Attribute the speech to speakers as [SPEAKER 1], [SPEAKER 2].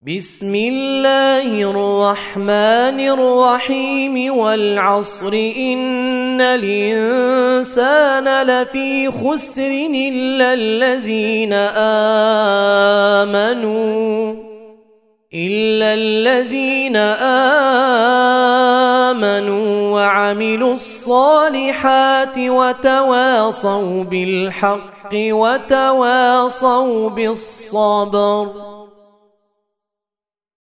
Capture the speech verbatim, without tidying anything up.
[SPEAKER 1] بسم الله الرحمن الرحيم والعصر إن الإنسان لفي خسر إلا الذين آمنوا إلا الذين آمنوا وعملوا الصالحات وتواصوا بالحق وتواصوا بالصبر.